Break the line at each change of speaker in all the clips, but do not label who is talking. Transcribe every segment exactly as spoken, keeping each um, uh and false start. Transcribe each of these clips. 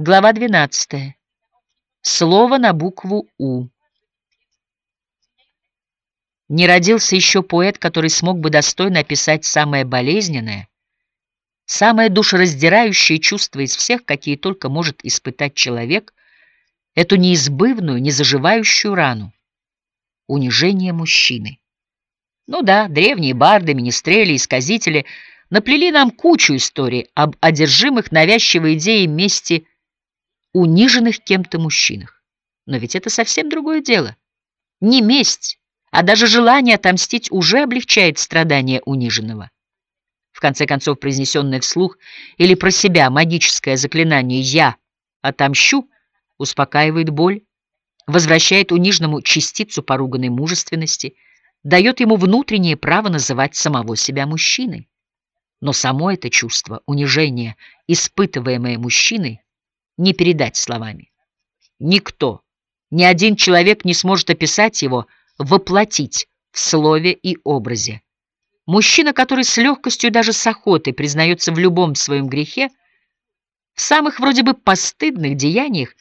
Глава двенадцатая. Слово на букву «У». Не родился еще поэт, который смог бы достойно описать самое болезненное, самое душераздирающее чувство из всех, какие только может испытать человек, эту неизбывную, незаживающую рану — унижение мужчины. Ну да, древние барды, министрели, исказители наплели нам кучу историй об одержимых навязчивой идеей мести униженных кем-то мужчинах. Но ведь это совсем другое дело. Не месть, а даже желание отомстить уже облегчает страдания униженного. В конце концов, произнесенное вслух или про себя магическое заклинание «я отомщу» успокаивает боль, возвращает униженному частицу поруганной мужественности, дает ему внутреннее право называть самого себя мужчиной. Но само это чувство унижения, испытываемое мужчиной, не передать словами. Никто, ни один человек не сможет описать его, воплотить в слове и образе. Мужчина, который с легкостью, даже с охотой, признается в любом своем грехе, в самых вроде бы постыдных деяниях,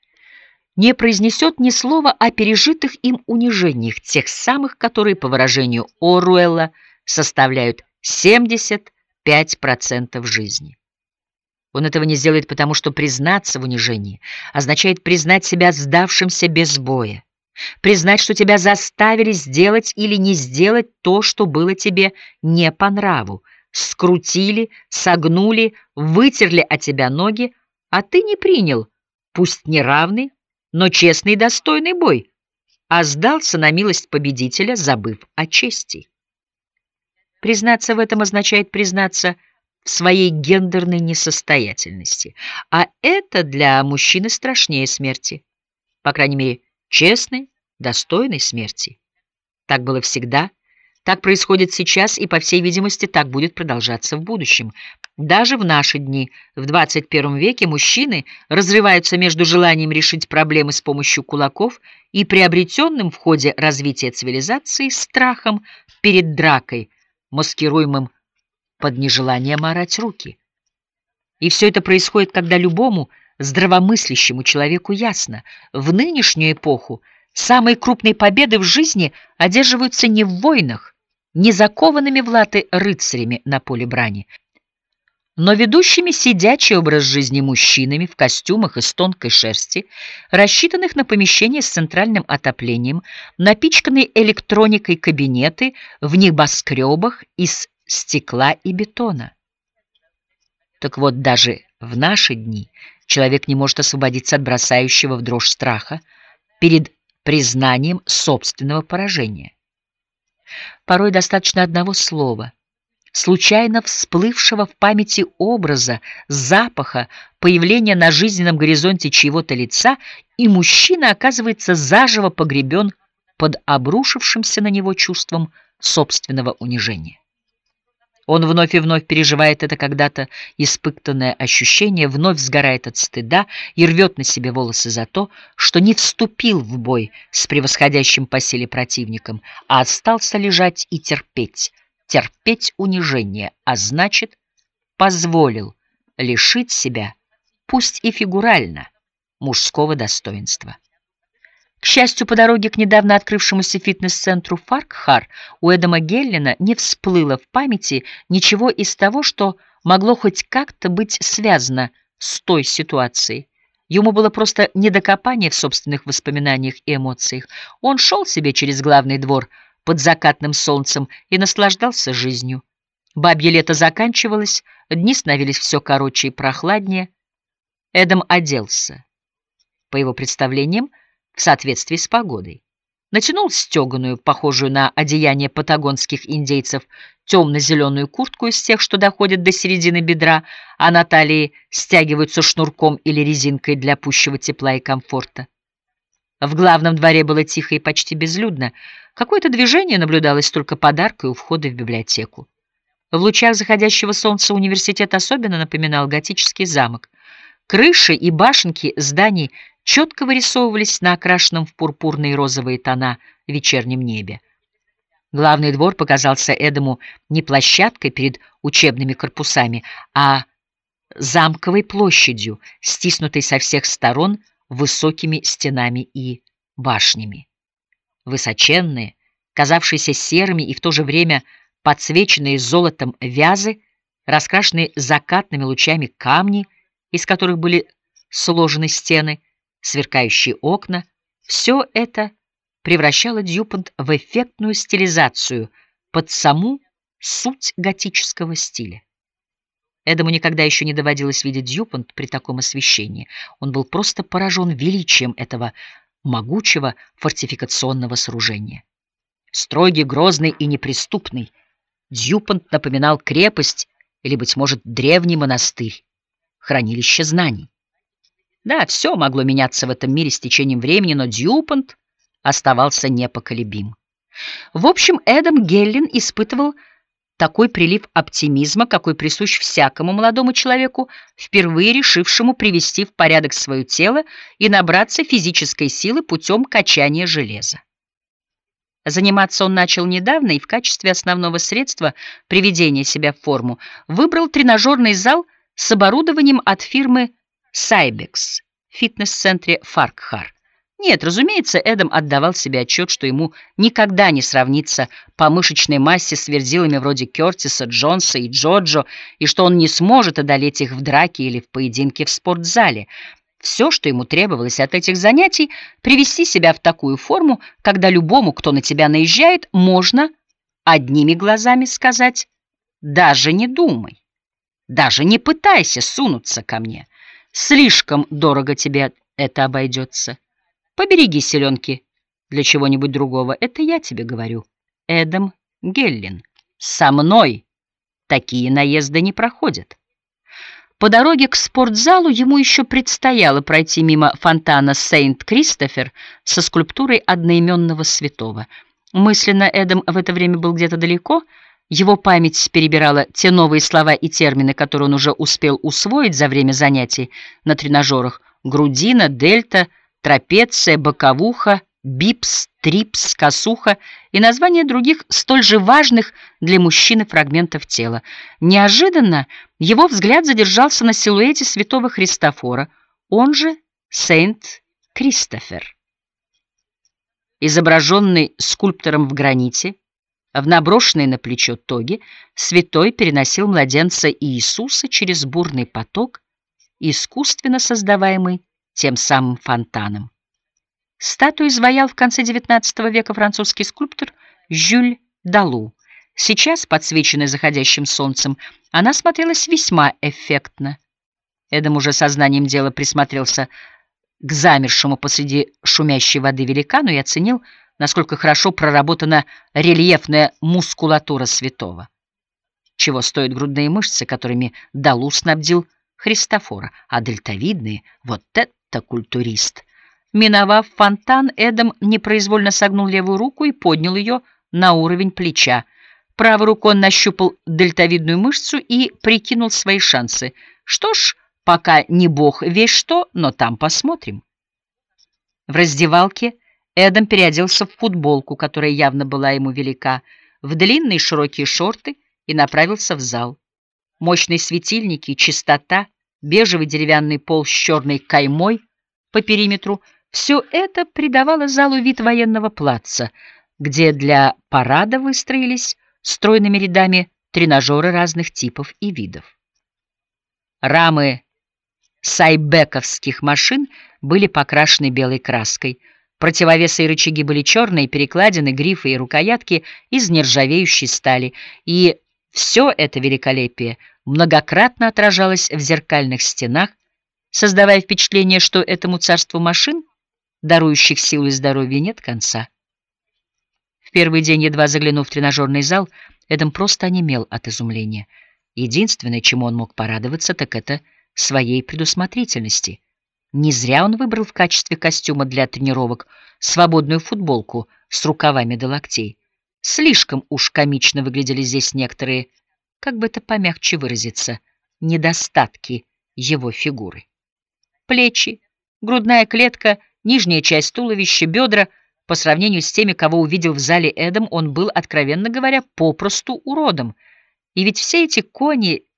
не произнесет ни слова о пережитых им унижениях, тех самых, которые, по выражению Оруэлла, составляют семьдесят пять процентов жизни. Он этого не сделает, потому что признаться в унижении означает признать себя сдавшимся без боя, признать, что тебя заставили сделать или не сделать то, что было тебе не по нраву, скрутили, согнули, вытерли от тебя ноги, а ты не принял, пусть неравный, но честный и достойный бой, а сдался на милость победителя, забыв о чести. Признаться в этом означает признаться в своей гендерной несостоятельности, а это для мужчины страшнее смерти, по крайней мере, честной, достойной смерти. Так было всегда, так происходит сейчас и, по всей видимости, так будет продолжаться в будущем. Даже в наши дни, в двадцать первом веке, мужчины разрываются между желанием решить проблемы с помощью кулаков и приобретенным в ходе развития цивилизации страхом перед дракой, маскируемым под нежеланием орать руки. И все это происходит, когда любому здравомыслящему человеку ясно: в нынешнюю эпоху самые крупные победы в жизни одерживаются не в войнах, не закованными в латы рыцарями на поле брани, но ведущими сидячий образ жизни мужчинами в костюмах из тонкой шерсти, рассчитанных на помещения с центральным отоплением, напичканные электроникой кабинеты в небоскребах из стекла и бетона. Так вот, даже в наши дни человек не может освободиться от бросающего в дрожь страха перед признанием собственного поражения. Порой достаточно одного слова, случайно всплывшего в памяти образа, запаха, появления на жизненном горизонте чьего-то лица, и мужчина оказывается заживо погребен под обрушившимся на него чувством собственного унижения. Он вновь и вновь переживает это когда-то испытанное ощущение, вновь сгорает от стыда и рвет на себе волосы за то, что не вступил в бой с превосходящим по силе противником, а остался лежать и терпеть, терпеть унижение, а значит, позволил лишить себя, пусть и фигурально, мужского достоинства. К счастью, по дороге к недавно открывшемуся фитнес-центру Фаркхар у Эдама Геллена не всплыло в памяти ничего из того, что могло хоть как-то быть связано с той ситуацией. Ему было просто недокопание в собственных воспоминаниях и эмоциях. Он шел себе через главный двор под закатным солнцем и наслаждался жизнью. Бабье лето заканчивалось, дни становились все короче и прохладнее. Эдам оделся, по его представлениям, в соответствии с погодой. Натянул стеганую, похожую на одеяние патагонских индейцев, темно-зеленую куртку из тех, что доходят до середины бедра, а на талии стягиваются шнурком или резинкой для пущего тепла и комфорта. В главном дворе было тихо и почти безлюдно. Какое-то движение наблюдалось только под аркой у входа в библиотеку. В лучах заходящего солнца университет особенно напоминал готический замок. Крыши и башенки зданий четко вырисовывались на окрашенном в пурпурные и розовые тона вечернем небе. Главный двор показался Эдаму не площадкой перед учебными корпусами, а замковой площадью, стиснутой со всех сторон высокими стенами и башнями. Высоченные, казавшиеся серыми и в то же время подсвеченные золотом вязы, раскрашенные закатными лучами камни, из которых были сложены стены, сверкающие окна — все это превращало Дьюпонт в эффектную стилизацию под саму суть готического стиля. Эдаму никогда еще не доводилось видеть Дьюпонт при таком освещении. Он был просто поражен величием этого могучего фортификационного сооружения. Строгий, грозный и неприступный, Дьюпонт напоминал крепость или, быть может, древний монастырь, хранилище знаний. Да, все могло меняться в этом мире с течением времени, но Дьюпонт оставался непоколебим. В общем, Эдам Геллен испытывал такой прилив оптимизма, какой присущ всякому молодому человеку, впервые решившему привести в порядок свое тело и набраться физической силы путем качания железа. Заниматься он начал недавно и в качестве основного средства приведения себя в форму выбрал тренажерный зал с оборудованием от фирмы Сайбекс в фитнес-центре Фаркхар. Нет, разумеется, Эдам отдавал себе отчет, что ему никогда не сравнится по мышечной массе с верзилами вроде Кертиса, Джонса и Джоджо, и что он не сможет одолеть их в драке или в поединке в спортзале. Все, что ему требовалось от этих занятий, привести себя в такую форму, когда любому, кто на тебя наезжает, можно одними глазами сказать: «Даже не думай, даже не пытайся сунуться ко мне, слишком дорого тебе это обойдется. Побереги селенки для чего-нибудь другого, это я тебе говорю, Эдам Геллен. Со мной такие наезды не проходят». По дороге к спортзалу ему еще предстояло пройти мимо фонтана Сент-Кристофер со скульптурой одноименного святого. Мысленно Эдам в это время был где-то далеко. Его память перебирала те новые слова и термины, которые он уже успел усвоить за время занятий на тренажерах: грудина, дельта, трапеция, боковуха, бипс, трипс, косуха и названия других столь же важных для мужчины фрагментов тела. Неожиданно его взгляд задержался на силуэте святого Христофора, он же Сент-Кристофер. Изображенный скульптором в граните, в наброшенной на плечо тоге, святой переносил младенца Иисуса через бурный поток, искусственно создаваемый тем самым фонтаном. Статую изваял в конце девятнадцатого века французский скульптор Жюль Далу. Сейчас, подсвеченная заходящим солнцем, она смотрелась весьма эффектно. Эдам уже сознанием дела присмотрелся к замершему посреди шумящей воды великану и оценил, насколько хорошо проработана рельефная мускулатура святого. Чего стоят грудные мышцы, которыми Далу снабдил Христофора, а дельтовидные — вот это культурист! Миновав фонтан, Эдам непроизвольно согнул левую руку и поднял ее на уровень плеча. Правой рукой он нащупал дельтовидную мышцу и прикинул свои шансы. Что ж, пока не бог весь что, но там посмотрим. В раздевалке Эдам переоделся в футболку, которая явно была ему велика, в длинные широкие шорты и направился в зал. Мощные светильники, чистота, бежевый деревянный пол с черной каймой по периметру — все это придавало залу вид военного плаца, где для парада выстроились стройными рядами тренажеры разных типов и видов. Рамы сайбековских машин были покрашены белой краской, противовесы и рычаги были черные, перекладины, грифы и рукоятки из нержавеющей стали, и все это великолепие многократно отражалось в зеркальных стенах, создавая впечатление, что этому царству машин, дарующих силу и здоровье, нет конца. В первый день, едва заглянув в тренажерный зал, Эдам просто онемел от изумления. Единственное, чему он мог порадоваться, так это своей предусмотрительности. Не зря он выбрал в качестве костюма для тренировок свободную футболку с рукавами до локтей. Слишком уж комично выглядели здесь некоторые, как бы это помягче выразиться, недостатки его фигуры. Плечи, грудная клетка, нижняя часть туловища, бедра. По сравнению с теми, кого увидел в зале Эдам, он был, откровенно говоря, попросту уродом. И ведь все эти кони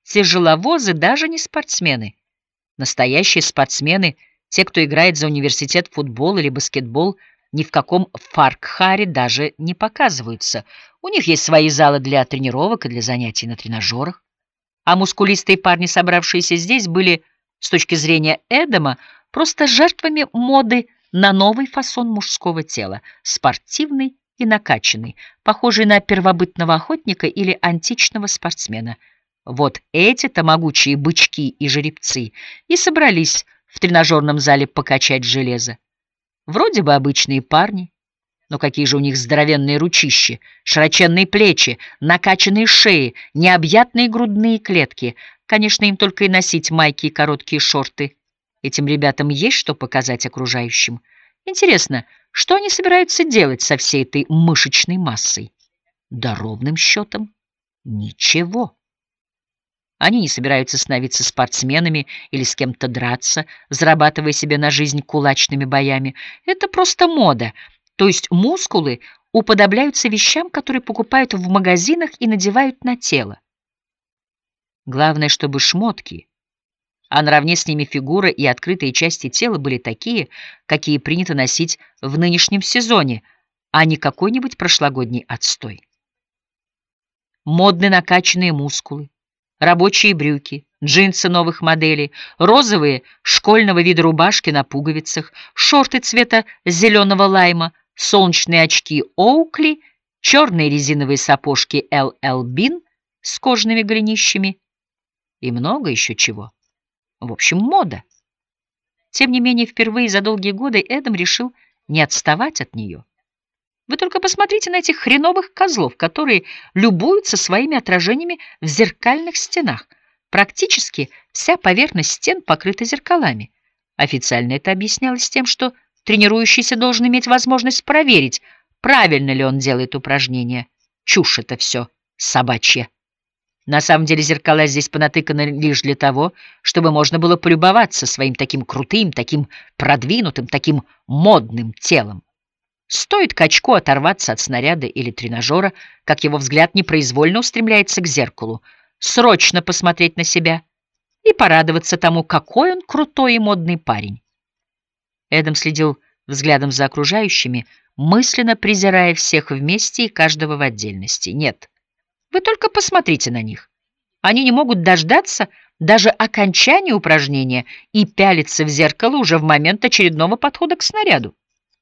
Тяжеловозы даже не спортсмены. Настоящие спортсмены, те, кто играет за университет в футбол или баскетбол, ни в каком Фаркхаре даже не показываются. У них есть свои залы для тренировок и для занятий на тренажерах. А мускулистые парни, собравшиеся здесь, были, с точки зрения Эдама, просто жертвами моды на новый фасон мужского тела, спортивный и накачанный, похожий на первобытного охотника или античного спортсмена. Вот эти-то могучие бычки и жеребцы и собрались в тренажерном зале покачать железо. Вроде бы обычные парни, но какие же у них здоровенные ручищи, широченные плечи, накачанные шеи, необъятные грудные клетки. Конечно, им только и носить майки и короткие шорты. Этим ребятам есть что показать окружающим. Интересно, что они собираются делать со всей этой мышечной массой? Да ровным счетом ничего. Они не собираются становиться спортсменами или с кем-то драться, зарабатывая себе на жизнь кулачными боями. Это просто мода. То есть мускулы уподобляются вещам, которые покупают в магазинах и надевают на тело. Главное, чтобы шмотки, а наравне с ними фигура и открытые части тела были такие, какие принято носить в нынешнем сезоне, а не какой-нибудь прошлогодний отстой. Модные накачанные мускулы, рабочие брюки, джинсы новых моделей, розовые школьного вида рубашки на пуговицах, шорты цвета зеленого лайма, солнечные очки Оукли, черные резиновые сапожки эл эл Bean с кожаными голенищами и много еще чего. В общем, мода. Тем не менее, впервые за долгие годы Эдам решил не отставать от нее. Вы только посмотрите на этих хреновых козлов, которые любуются своими отражениями в зеркальных стенах. Практически вся поверхность стен покрыта зеркалами. Официально это объяснялось тем, что тренирующийся должен иметь возможность проверить, правильно ли он делает упражнения. Чушь это все собачья. На самом деле зеркала здесь понатыканы лишь для того, чтобы можно было полюбоваться своим таким крутым, таким продвинутым, таким модным телом. Стоит качку оторваться от снаряда или тренажера, как его взгляд непроизвольно устремляется к зеркалу, срочно посмотреть на себя и порадоваться тому, какой он крутой и модный парень. Эдам следил взглядом за окружающими, мысленно презирая всех вместе и каждого в отдельности. Нет, вы только посмотрите на них. Они не могут дождаться даже окончания упражнения и пялиться в зеркало уже в момент очередного подхода к снаряду.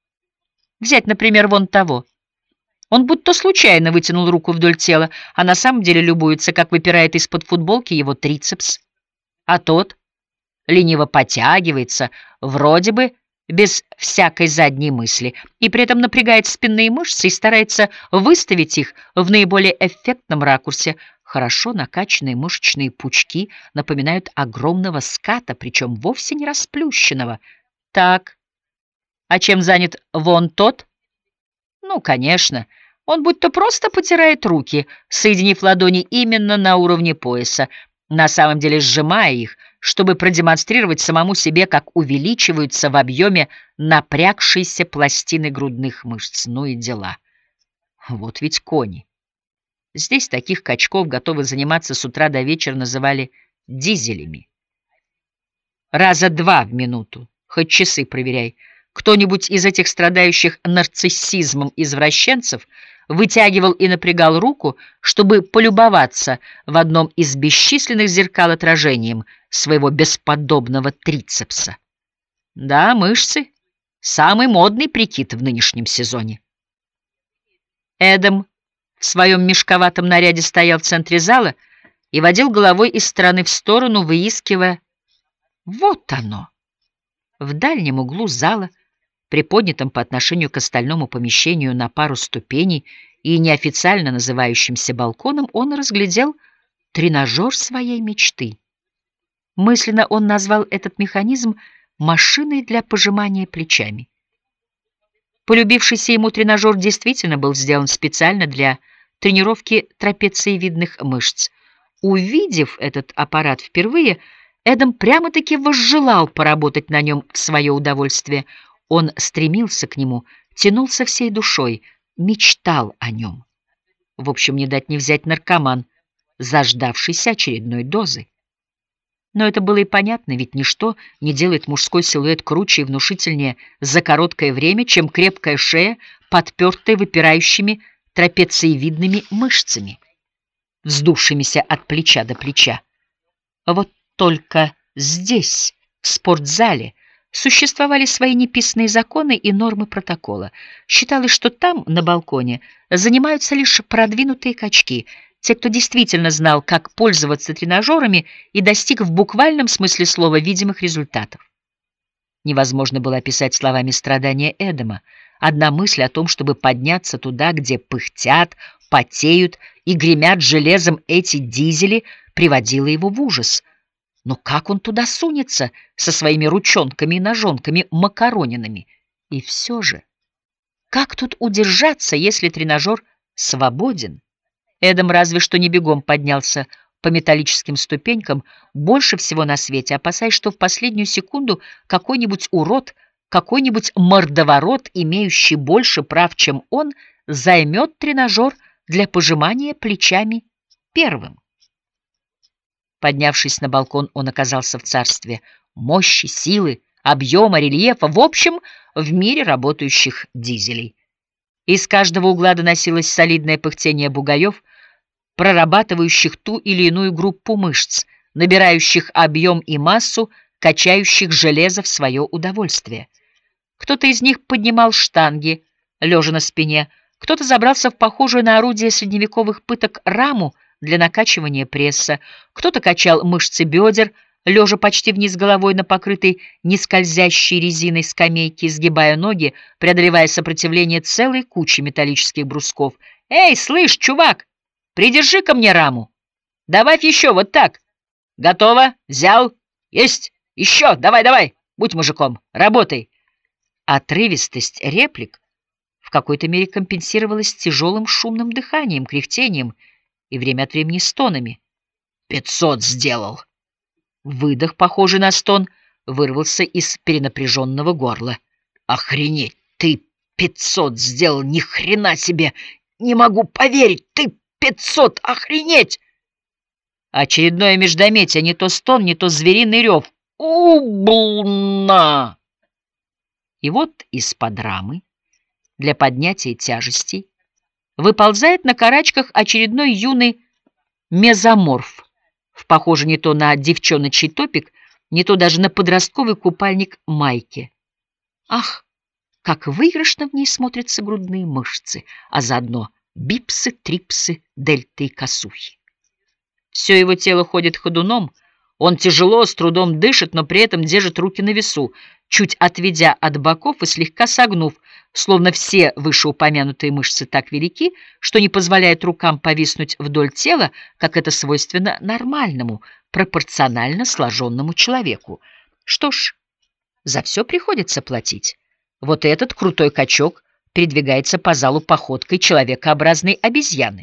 Взять, например, вон того. Он будто случайно вытянул руку вдоль тела, а на самом деле любуется, как выпирает из-под футболки его трицепс. А тот лениво потягивается, вроде бы без всякой задней мысли, и при этом напрягает спинные мышцы и старается выставить их в наиболее эффектном ракурсе. Хорошо накачанные мышечные пучки напоминают огромного ската, причем вовсе не расплющенного. Так, а чем занят вон тот? Ну, конечно, он будто просто потирает руки, соединив ладони именно на уровне пояса, на самом деле сжимая их, чтобы продемонстрировать самому себе, как увеличиваются в объеме напрягшиеся пластины грудных мышц. Ну и дела. Вот ведь кони. Здесь таких качков, готовых заниматься с утра до вечера, называли дизелями. Раза два в минуту, хоть часы проверяй. Кто-нибудь из этих страдающих нарциссизмом извращенцев вытягивал и напрягал руку, чтобы полюбоваться в одном из бесчисленных зеркал отражением своего бесподобного трицепса. Да, мышцы — самый модный прикид в нынешнем сезоне. Эдам в своем мешковатом наряде стоял в центре зала и водил головой из стороны в сторону, выискивая... Вот оно! В дальнем углу зала, приподнятом по отношению к остальному помещению на пару ступеней и неофициально называющимся балконом, он разглядел тренажер своей мечты. Мысленно он назвал этот механизм машиной для пожимания плечами. Полюбившийся ему тренажер действительно был сделан специально для тренировки трапециевидных мышц. Увидев этот аппарат впервые, Эдам прямо-таки возжелал поработать на нем в свое удовольствие. Он стремился к нему, тянулся всей душой, мечтал о нем. В общем, не дать не взять наркоман, заждавшийся очередной дозы. Но это было и понятно, ведь ничто не делает мужской силуэт круче и внушительнее за короткое время, чем крепкая шея, подпертая выпирающими трапециевидными мышцами, вздувшимися от плеча до плеча. Вот только здесь, в спортзале, существовали свои неписанные законы и нормы протокола. Считалось, что там, на балконе, занимаются лишь продвинутые качки, те, кто действительно знал, как пользоваться тренажерами и достиг в буквальном смысле слова видимых результатов. Невозможно было описать словами страдания Эдама. Одна мысль о том, чтобы подняться туда, где пыхтят, потеют и гремят железом эти дизели, приводила его в ужас. Но как он туда сунется со своими ручонками и ножонками макаронинами? И все же, как тут удержаться, если тренажер свободен? Эдам разве что не бегом поднялся по металлическим ступенькам, больше всего на свете опасаясь, что в последнюю секунду какой-нибудь урод, какой-нибудь мордоворот, имеющий больше прав, чем он, займет тренажер для пожимания плечами первым. Поднявшись на балкон, он оказался в царстве мощи, силы, объема, рельефа, в общем, в мире работающих дизелей. Из каждого угла доносилось солидное пыхтение бугаев, прорабатывающих ту или иную группу мышц, набирающих объем и массу, качающих железо в свое удовольствие. Кто-то из них поднимал штанги, лежа на спине, кто-то забрался в похожую на орудие средневековых пыток раму для накачивания пресса, кто-то качал мышцы бедер, лежа почти вниз головой на покрытой нескользящей резиной скамейке, изгибая ноги, преодолевая сопротивление целой кучи металлических брусков. «Эй, слышь, чувак, придержи-ка мне раму! Добавь еще, вот так! Готово? Взял? Есть! Еще! Давай, давай! Будь мужиком! Работай!» Отрывистость реплик в какой-то мере компенсировалась тяжелым шумным дыханием, кряхтением и время от времени стонами. «Пятьсот сделал!» Выдох, похожий на стон, вырвался из перенапряженного горла. «Охренеть! Ты пятьсот сделал! Ни хрена себе! Не могу поверить! Ты пятьсот! Охренеть!» Очередное междометие, не то стон, не то звериный рев. «Ублна!» И вот из-под рамы для поднятия тяжестей выползает на карачках очередной юный мезоморф, в похоже не то на девчоночий топик, не то даже на подростковый купальник майки. Ах, как выигрышно в ней смотрятся грудные мышцы, а заодно бипсы, трипсы, дельты и косухи. Все его тело ходит ходуном, он тяжело, с трудом дышит, но при этом держит руки на весу, чуть отведя от боков и слегка согнув, словно все вышеупомянутые мышцы так велики, что не позволяют рукам повиснуть вдоль тела, как это свойственно нормальному, пропорционально сложенному человеку. Что ж, за все приходится платить. Вот этот крутой качок передвигается по залу походкой человекообразной обезьяны.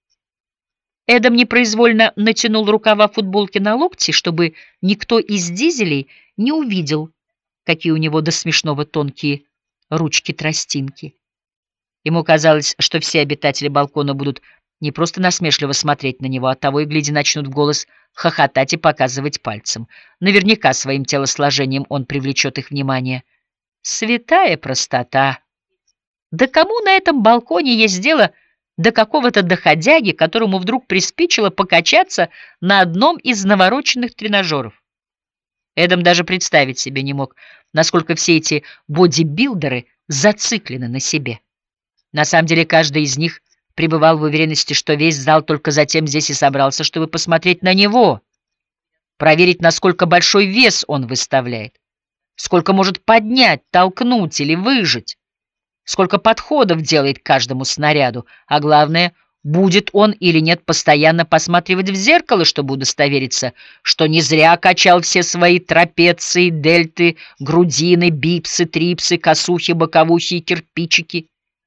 Эдам непроизвольно натянул рукава футболки на локти, чтобы никто из дизелей не увидел, какие у него до смешного тонкие ручки-тростинки. Ему казалось, что все обитатели балкона будут не просто насмешливо смотреть на него, а того и гляди начнут в голос хохотать и показывать пальцем. Наверняка своим телосложением он привлечет их внимание. Святая простота! Да кому на этом балконе есть дело до какого-то доходяги, которому вдруг приспичило покачаться на одном из навороченных тренажеров? Эдам даже представить себе не мог, насколько все эти бодибилдеры зациклены на себе. На самом деле каждый из них пребывал в уверенности, что весь зал только затем здесь и собрался, чтобы посмотреть на него, проверить, насколько большой вес он выставляет, сколько может поднять, толкнуть или выжать, сколько подходов делает к каждому снаряду, а главное, будет он или нет постоянно посматривать в зеркало, чтобы удостовериться, что не зря качал все свои трапеции, дельты, грудины, бипсы, трипсы, косухи, боковухи и кирпичики.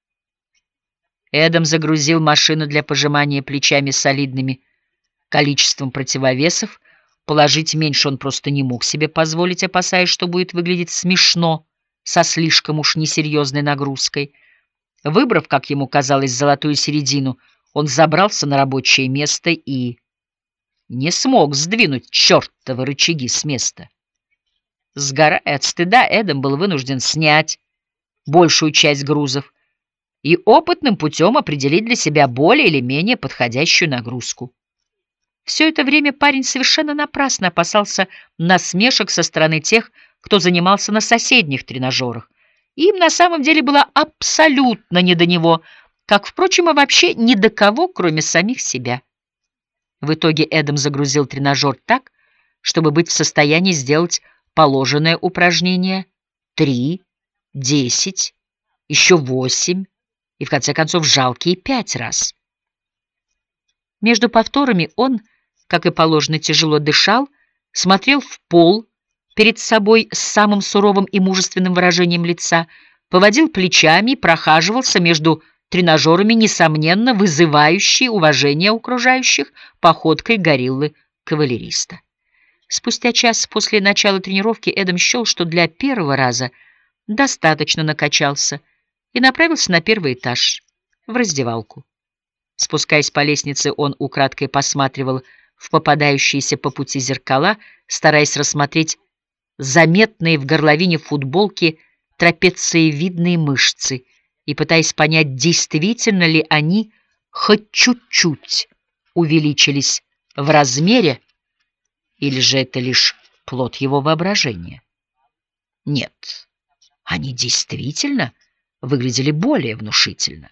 Эдам загрузил машину для пожимания плечами солидными количеством противовесов. Положить меньше он просто не мог себе позволить, опасаясь, что будет выглядеть смешно со слишком уж несерьезной нагрузкой. Выбрав, как ему казалось, золотую середину, он забрался на рабочее место и не смог сдвинуть чертовы рычаги с места. Сгорая от стыда, Эдам был вынужден снять большую часть грузов и опытным путем определить для себя более или менее подходящую нагрузку. Все это время парень совершенно напрасно опасался насмешек со стороны тех, кто занимался на соседних тренажерах. Им на самом деле было абсолютно не до него, как, впрочем, и вообще ни до кого, кроме самих себя. В итоге Эдам загрузил тренажер так, чтобы быть в состоянии сделать положенное упражнение три, десять, еще восемь и, в конце концов, жалкие пять раз. Между повторами он, как и положено, тяжело дышал, смотрел в пол перед собой с самым суровым и мужественным выражением лица, поводил плечами и прохаживался между тренажерами, несомненно вызывающей уважение окружающих походкой гориллы-кавалериста. Спустя час после начала тренировки Эдам счел, что для первого раза достаточно накачался, и направился на первый этаж, в раздевалку. Спускаясь по лестнице, он украдкой посматривал в попадающиеся по пути зеркала, стараясь рассмотреть заметные в горловине футболки трапециевидные мышцы и пытаясь понять, действительно ли они хоть чуть-чуть увеличились в размере, или же это лишь плод его воображения. Нет, они действительно выглядели более внушительно.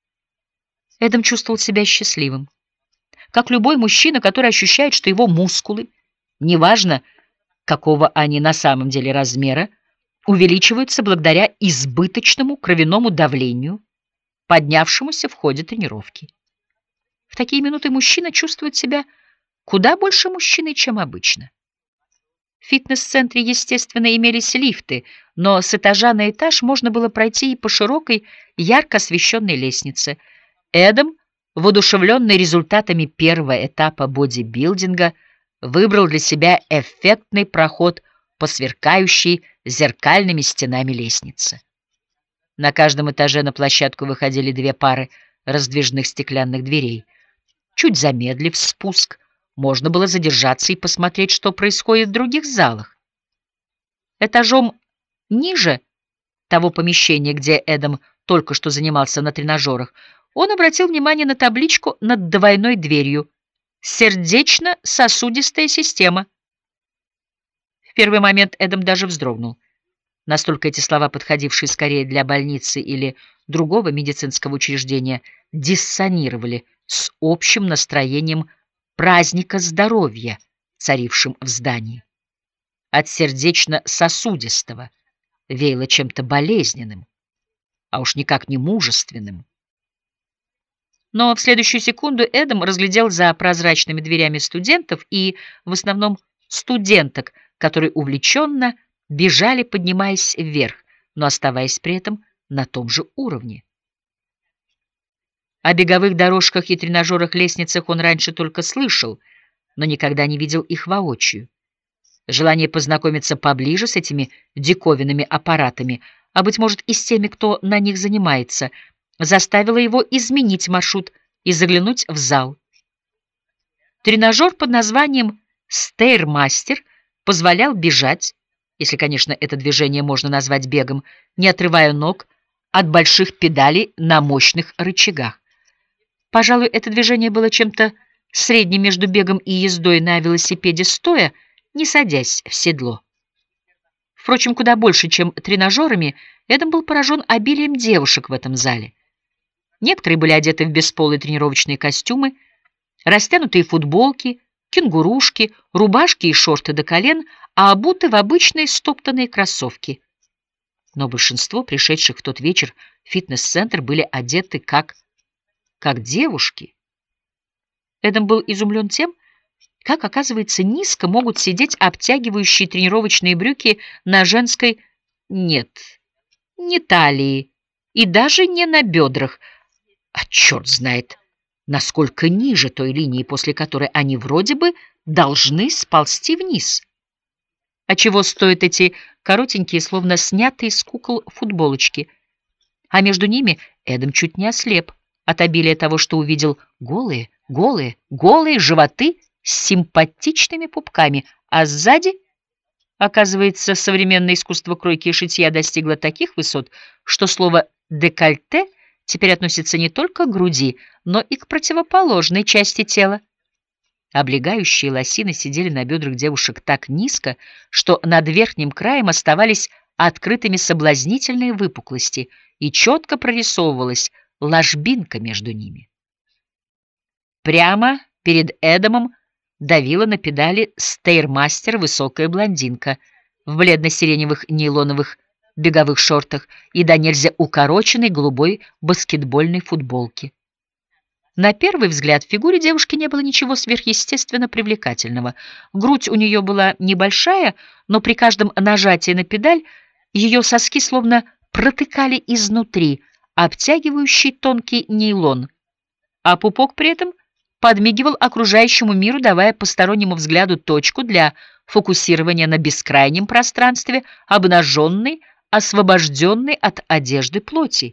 Эдам чувствовал себя счастливым, как любой мужчина, который ощущает, что его мускулы, неважно, какого они на самом деле размера, увеличиваются благодаря избыточному кровяному давлению, поднявшемуся в ходе тренировки. В такие минуты мужчина чувствует себя куда больше мужчиной, чем обычно. В фитнес-центре, естественно, имелись лифты, но с этажа на этаж можно было пройти и по широкой, ярко освещенной лестнице. Эдам, воодушевленный результатами первого этапа бодибилдинга, выбрал для себя эффектный проход по сверкающей зеркальными стенами лестницы. На каждом этаже на площадку выходили две пары раздвижных стеклянных дверей. Чуть замедлив спуск, можно было задержаться и посмотреть, что происходит в других залах. Этажом ниже того помещения, где Эдам только что занимался на тренажерах, он обратил внимание на табличку над двойной дверью «Сердечно-сосудистая система». В первый момент Эдам даже вздрогнул. Настолько эти слова, подходившие скорее для больницы или другого медицинского учреждения, диссонировали с общим настроением праздника здоровья, царившим в здании. От сердечно-сосудистого веяло чем-то болезненным, а уж никак не мужественным. Но в следующую секунду Эдам разглядел за прозрачными дверями студентов и, в основном, студенток, которые увлеченно бежали, поднимаясь вверх, но оставаясь при этом на том же уровне. О беговых дорожках и тренажерах-лестницах он раньше только слышал, но никогда не видел их воочию. Желание познакомиться поближе с этими диковинными аппаратами, а, быть может, и с теми, кто на них занимается, заставило его изменить маршрут и заглянуть в зал. Тренажер под названием «Стейрмастер» позволял бежать, если, конечно, это движение можно назвать бегом, не отрывая ног от больших педалей на мощных рычагах. Пожалуй, это движение было чем-то средним между бегом и ездой на велосипеде стоя, не садясь в седло. Впрочем, куда больше, чем тренажерами, Эдам был поражен обилием девушек в этом зале. Некоторые были одеты в бесполые тренировочные костюмы, растянутые футболки, кенгурушки, рубашки и шорты до колен, а обуты в обычные стоптанные кроссовки. Но большинство пришедших в тот вечер в фитнес-центр были одеты как, как девушки. Эдам был изумлен тем, как, оказывается, низко могут сидеть обтягивающие тренировочные брюки на женской, нет, не талии и даже не на бедрах, а черт знает, насколько ниже той линии, после которой они вроде бы должны сползти вниз. А чего стоят эти коротенькие, словно снятые с кукол футболочки? А между ними Эдам чуть не ослеп от обилия того, что увидел: голые, голые, голые животы с симпатичными пупками, а сзади, оказывается, современное искусство кройки и шитья достигло таких высот, что слово «декольте» теперь относится не только к груди, но и к противоположной части тела. Облегающие лосины сидели на бедрах девушек так низко, что над верхним краем оставались открытыми соблазнительные выпуклости, и четко прорисовывалась ложбинка между ними. Прямо перед Эдамом давила на педали стейрмастер, высокая блондинка в бледно-сиреневых нейлоновых беговых шортах и до нельзя укороченной голубой баскетбольной футболке. На первый взгляд в фигуре девушки не было ничего сверхъестественно привлекательного. Грудь у нее была небольшая, но при каждом нажатии на педаль ее соски словно протыкали изнутри обтягивающий тонкий нейлон, а пупок при этом подмигивал окружающему миру, давая постороннему взгляду точку для фокусирования на бескрайнем пространстве обнаженной, освобожденной от одежды плоти.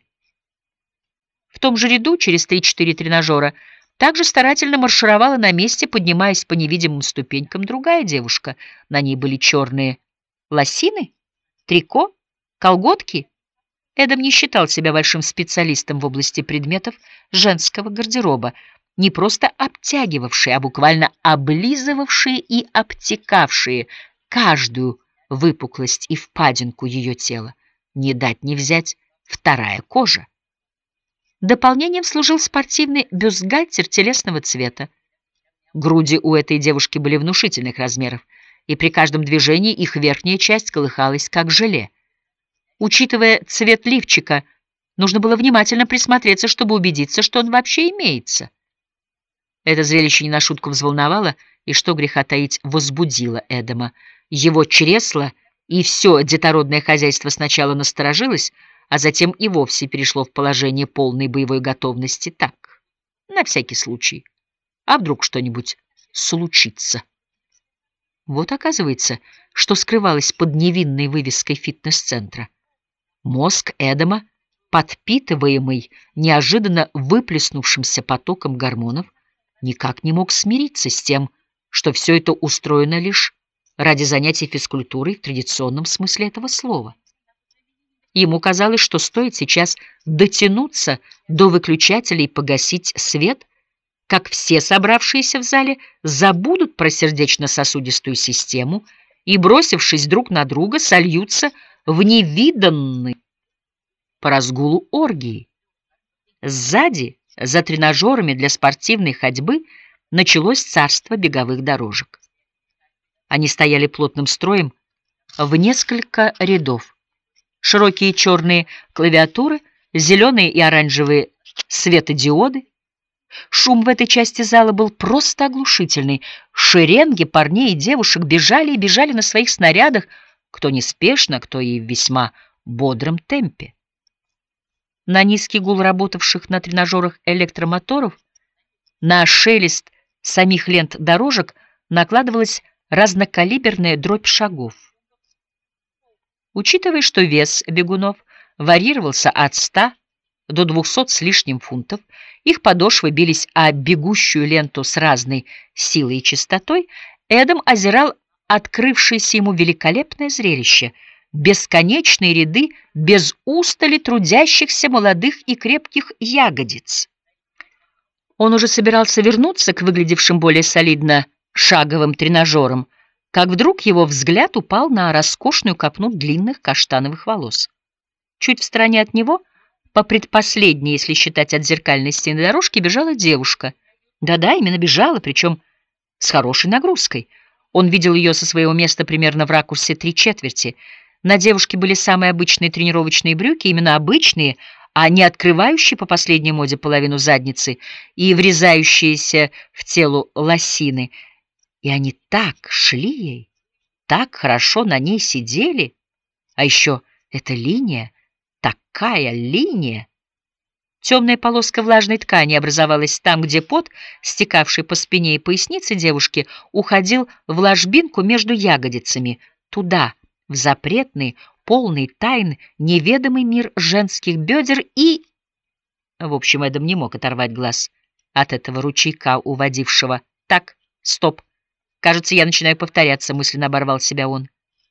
В том же ряду через три-четыре тренажера также старательно маршировала на месте, поднимаясь по невидимым ступенькам, другая девушка. На ней были черные лосины, трико, колготки. Эдам не считал себя большим специалистом в области предметов женского гардероба, не просто обтягивавшие, а буквально облизывавшие и обтекавшие каждую выпуклость и впадинку ее тела. Не дать не взять вторая кожа. Дополнением служил спортивный бюстгальтер телесного цвета. Груди у этой девушки были внушительных размеров, и при каждом движении их верхняя часть колыхалась, как желе. Учитывая цвет лифчика, нужно было внимательно присмотреться, чтобы убедиться, что он вообще имеется. Это зрелище не на шутку взволновало и, что греха таить, возбудило Эдама. Его чресло и все детородное хозяйство сначала насторожилось, а затем и вовсе перешло в положение полной боевой готовности. Так, на всякий случай. А вдруг что-нибудь случится? Вот оказывается, что скрывалось под невинной вывеской фитнес-центра. Мозг Эдама, подпитываемый неожиданно выплеснувшимся потоком гормонов, никак не мог смириться с тем, что все это устроено лишь ради занятий физкультурой в традиционном смысле этого слова. Ему казалось, что стоит сейчас дотянуться до выключателя и погасить свет, как все собравшиеся в зале забудут про сердечно-сосудистую систему и, бросившись друг на друга, сольются в невиданный по разгулу оргии. Сзади, за тренажерами для спортивной ходьбы, началось царство беговых дорожек. Они стояли плотным строем в несколько рядов. Широкие черные клавиатуры, зеленые и оранжевые светодиоды. Шум в этой части зала был просто оглушительный. Шеренги парней и девушек бежали и бежали на своих снарядах, кто неспешно, кто и в весьма бодром темпе. На низкий гул работавших на тренажерах электромоторов, на шелест самих лент дорожек накладывалась разнокалиберная дробь шагов. Учитывая, что вес бегунов варьировался от ста до двухсот с лишним фунтов, их подошвы бились о бегущую ленту с разной силой и частотой, Эдам озирал открывшееся ему великолепное зрелище — бесконечные ряды без устали трудящихся молодых и крепких ягодиц. Он уже собирался вернуться к выглядевшим более солидно шаговым тренажерам, как вдруг его взгляд упал на роскошную копну длинных каштановых волос. Чуть в стороне от него, по предпоследней, если считать от зеркальной стены дорожки, бежала девушка. Да-да, именно бежала, причем с хорошей нагрузкой. Он видел ее со своего места примерно в ракурсе три четверти. На девушке были самые обычные тренировочные брюки, именно обычные, а не открывающие по последней моде половину задницы и врезающиеся в тело лосины. И они так шли ей, так хорошо на ней сидели. А еще эта линия, такая линия. Темная полоска влажной ткани образовалась там, где пот, стекавший по спине и пояснице девушки, уходил в ложбинку между ягодицами, туда, в запретный, полный тайн, неведомый мир женских бедер и... В общем, Эдам не мог оторвать глаз от этого ручейка, уводившего так Стоп. Кажется, я начинаю повторяться, мысленно оборвал себя он.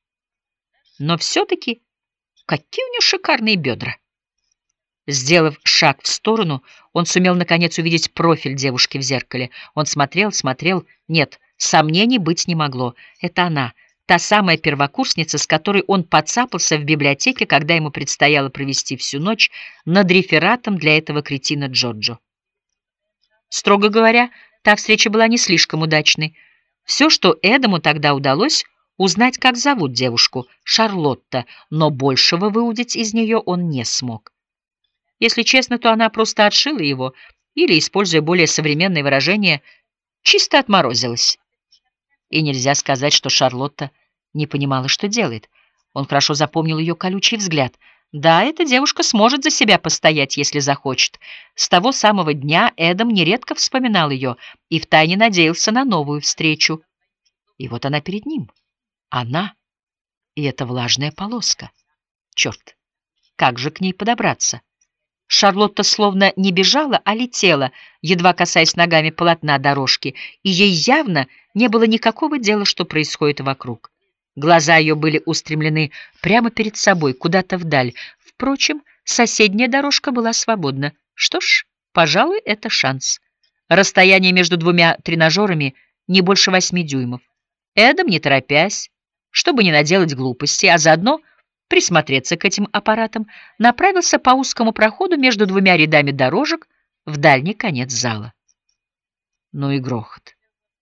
Но все-таки какие у нее шикарные бедра. Сделав шаг в сторону, он сумел наконец увидеть профиль девушки в зеркале. Он смотрел, смотрел. Нет, сомнений быть не могло. Это она, та самая первокурсница, с которой он подцапался в библиотеке, когда ему предстояло провести всю ночь над рефератом для этого кретина Джоджо. Строго говоря, та встреча была не слишком удачной. Все, что Эдаму тогда удалось, узнать, как зовут девушку, Шарлотта, но большего выудить из нее он не смог. Если честно, то она просто отшила его, или, используя более современное выражение, чисто отморозилась. И нельзя сказать, что Шарлотта не понимала, что делает. Он хорошо запомнил ее колючий взгляд. Да, эта девушка сможет за себя постоять, если захочет. С того самого дня Эдам нередко вспоминал ее и втайне надеялся на новую встречу. И вот она перед ним. Она и эта влажная полоска. Черт, как же к ней подобраться? Шарлотта словно не бежала, а летела, едва касаясь ногами полотна дорожки, и ей явно не было никакого дела, что происходит вокруг. Глаза ее были устремлены прямо перед собой, куда-то вдаль. Впрочем, соседняя дорожка была свободна. Что ж, пожалуй, это шанс. Расстояние между двумя тренажерами не больше восьми дюймов. Эдам, не торопясь, чтобы не наделать глупости, а заодно присмотреться к этим аппаратам, направился по узкому проходу между двумя рядами дорожек в дальний конец зала. Ну и грохот.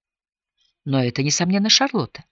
Но это, несомненно, Шарлотта.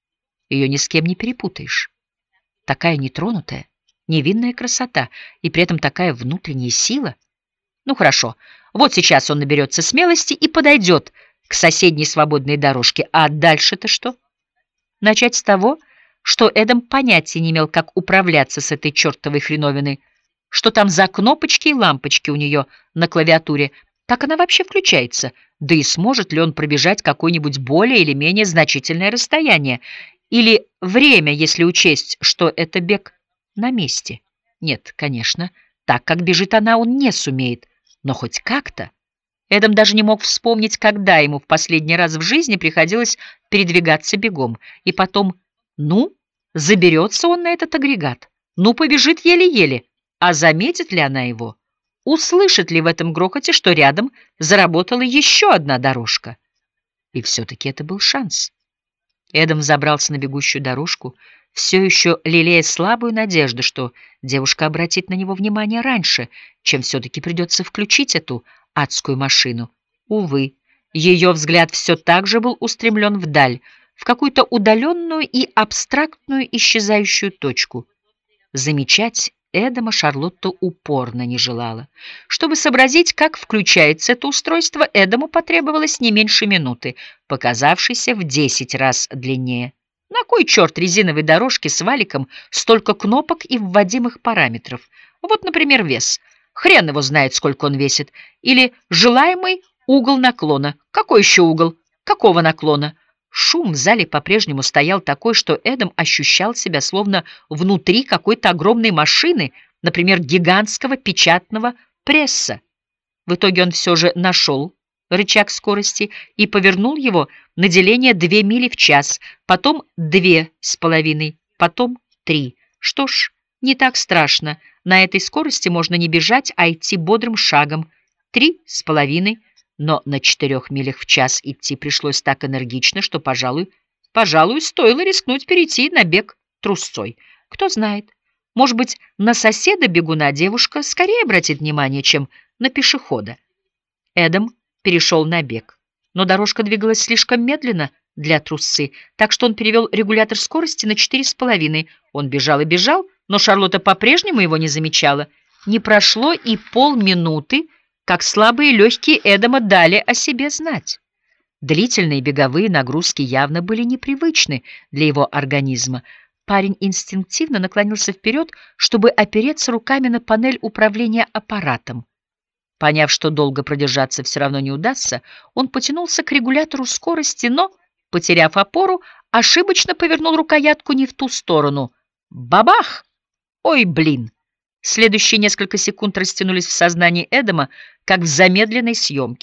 Ее ни с кем не перепутаешь. Такая нетронутая, невинная красота, и при этом такая внутренняя сила. Ну хорошо, вот сейчас он наберется смелости и подойдет к соседней свободной дорожке. А дальше-то что? Начать с того, что Эдам понятия не имел, как управляться с этой чертовой хреновиной, что там за кнопочки и лампочки у нее на клавиатуре, как она вообще включается, да и сможет ли он пробежать какое-нибудь более или менее значительное расстояние, или время, если учесть, что это бег на месте. Нет, конечно, так, как бежит она, он не сумеет, но хоть как-то. Эдам даже не мог вспомнить, когда ему в последний раз в жизни приходилось передвигаться бегом, и потом... Ну, заберется он на этот агрегат, ну, побежит еле-еле, а заметит ли она его? Услышит ли в этом грохоте, что рядом заработала еще одна дорожка? И все-таки это был шанс. Эдам забрался на бегущую дорожку, все еще лелея слабую надежду, что девушка обратит на него внимание раньше, чем все-таки придется включить эту адскую машину. Увы, ее взгляд все так же был устремлен вдаль, в какую-то удаленную и абстрактную исчезающую точку. Замечать Эдама Шарлотта упорно не желала. Чтобы сообразить, как включается это устройство, Эдаму потребовалось не меньше минуты, показавшейся в десять раз длиннее. На кой черт резиновой дорожки с валиком столько кнопок и вводимых параметров? Вот, например, вес. Хрен его знает, сколько он весит. Или желаемый угол наклона. Какой еще угол? Какого наклона? Шум в зале по-прежнему стоял такой, что Эдам ощущал себя словно внутри какой-то огромной машины, например, гигантского печатного пресса. В итоге он все же нашел рычаг скорости и повернул его на деление две мили в час, потом две с половиной, потом три. Что ж, не так страшно. На этой скорости можно не бежать, а идти бодрым шагом. Три с половиной. Но на четырех милях в час идти пришлось так энергично, что, пожалуй, пожалуй, стоило рискнуть перейти на бег трусцой. Кто знает, может быть, на соседа-бегуна девушка скорее обратит внимание, чем на пешехода. Эдам перешел на бег, но дорожка двигалась слишком медленно для трусцы, так что он перевел регулятор скорости на четыре с половиной. Он бежал и бежал, но Шарлотта по-прежнему его не замечала. Не прошло и полминуты, как слабые легкие Эдама дали о себе знать. Длительные беговые нагрузки явно были непривычны для его организма. Парень инстинктивно наклонился вперед, чтобы опереться руками на панель управления аппаратом. Поняв, что долго продержаться все равно не удастся, он потянулся к регулятору скорости, но, потеряв опору, ошибочно повернул рукоятку не в ту сторону. Бабах! Ой, блин! Следующие несколько секунд растянулись в сознании Эдама, как в замедленной съемке.